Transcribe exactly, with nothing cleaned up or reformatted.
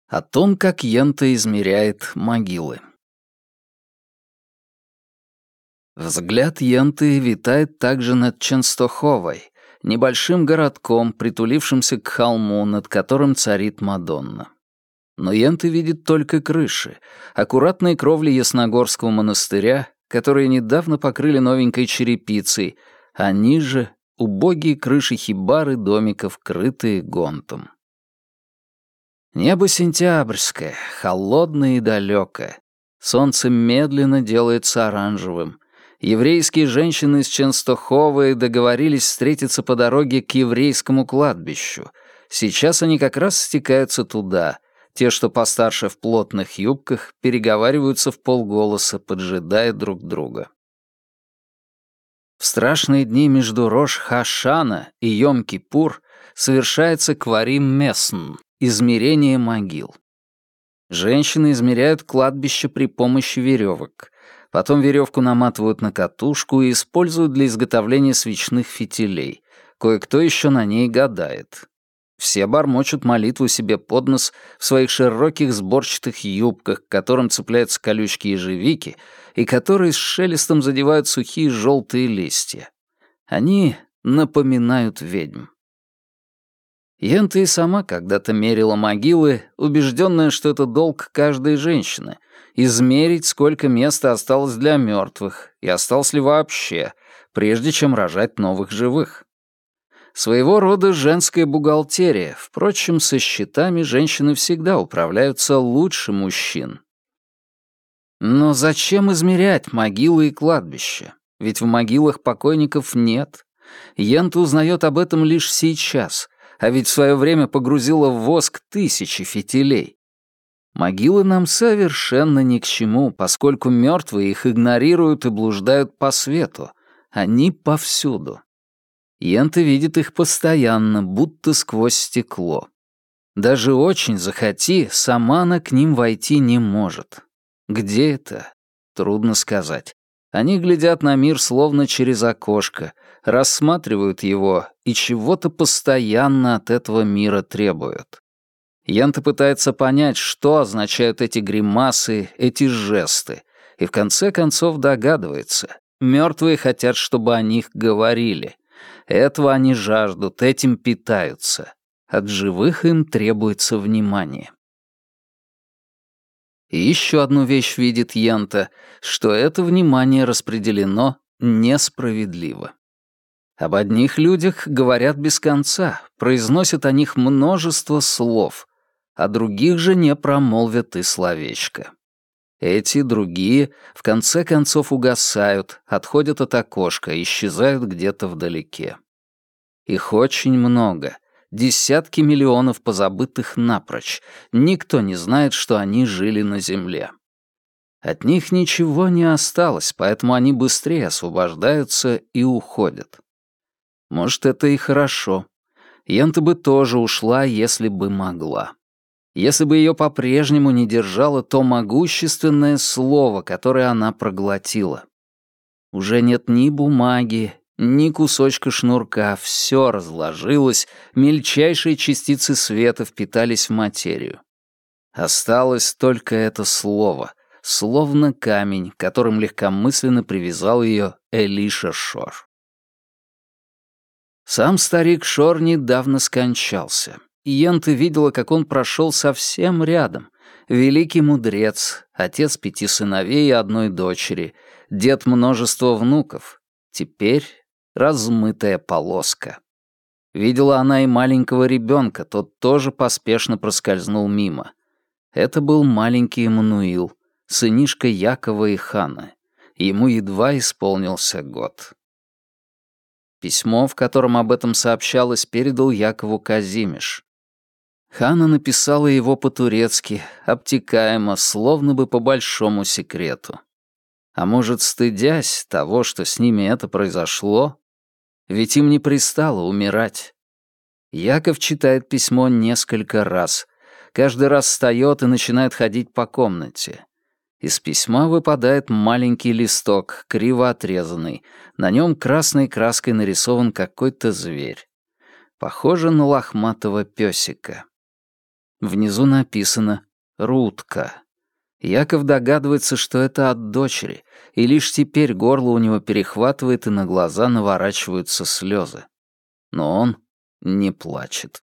О том, как Йента измеряет могилы. Взгляд Йенты витает также над Ченстоховой, небольшим городком, притулившимся к холму, над которым царит Мадонна. Но Йента видит только крыши, аккуратные кровли Ясногорского монастыря, которые недавно покрыли новенькой черепицей, а ниже — убогие крыши хибар и домиков, крытые гонтом. Небо сентябрьское, холодное и далекое. Солнце медленно делается оранжевым. Еврейские женщины из Ченстоховой договорились встретиться по дороге к еврейскому кладбищу. Сейчас они как раз стекаются туда. Те, что постарше в плотных юбках, переговариваются вполголоса, поджидая друг друга. В страшные дни между Рош-Хашана и Йом-Кипур совершается кварим месн — измерение могил. Женщины измеряют кладбище при помощи веревок. Потом веревку наматывают на катушку и используют для изготовления свечных фитилей. Кое-кто еще на ней гадает. Все бормочут молитву себе под нос в своих широких сборчатых юбках, к которым цепляются колючки ежевики и которые с шелестом задевают сухие желтые листья. Они напоминают ведьм. Йента и сама когда-то мерила могилы, убежденная, что это долг каждой женщины — измерить, сколько места осталось для мертвых, и осталось ли вообще, прежде чем рожать новых живых. Своего рода женская бухгалтерия, впрочем, со счетами женщины всегда управляются лучше мужчин. Но зачем измерять могилы и кладбища? Ведь в могилах покойников нет. Йента узнает об этом лишь сейчас — а ведь в свое время погрузила в воск тысячи фитилей. Могилы нам совершенно ни к чему, поскольку мертвые их игнорируют и блуждают по свету. Они повсюду. Йента видит их постоянно, будто сквозь стекло. Даже очень захоти, сама она к ним войти не может. Где это? Трудно сказать. Они глядят на мир словно через окошко, рассматривают его и чего-то постоянно от этого мира требуют. Йента пытается понять, что означают эти гримасы, эти жесты, и в конце концов догадывается. Мертвые хотят, чтобы о них говорили. Этого они жаждут, этим питаются. От живых им требуется внимание. И еще одну вещь видит Йента, что это внимание распределено несправедливо. Об одних людях говорят без конца, произносят о них множество слов, о других же не промолвят и словечко. Эти, другие, в конце концов угасают, отходят от окошка, исчезают где-то вдалеке. Их очень много. Десятки миллионов позабытых напрочь. Никто не знает, что они жили на Земле. От них ничего не осталось, поэтому они быстрее освобождаются и уходят. Может, это и хорошо. Йента бы тоже ушла, если бы могла. Если бы ее по-прежнему не держало то могущественное слово, которое она проглотила. Уже нет ни бумаги, ни кусочка шнурка, все разложилось, мельчайшие частицы света впитались в материю. Осталось только это слово, словно камень, которым легкомысленно привязал ее Элиша Шор. Сам старик Шор недавно скончался, и Йента видела, как он прошел совсем рядом. Великий мудрец, отец пяти сыновей и одной дочери, дед множества внуков. Теперь размытая полоска. Видела она и маленького ребенка, тот тоже поспешно проскользнул мимо. Это был маленький Эммануил, сынишка Якова и Ханны. Ему едва исполнился год. Письмо, в котором об этом сообщалось, передал Якову Казимиш. Ханна написала его по-турецки, обтекаемо, словно бы по большому секрету. А может, стыдясь того, что с ними это произошло? Ведь им не пристало умирать. Яков читает письмо несколько раз. Каждый раз встает и начинает ходить по комнате. Из письма выпадает маленький листок, криво отрезанный. На нем красной краской нарисован какой-то зверь. Похоже на лохматого песика. Внизу написано «Рутка». Яков догадывается, что это от дочери, и лишь теперь горло у него перехватывает и на глаза наворачиваются слезы. Но он не плачет.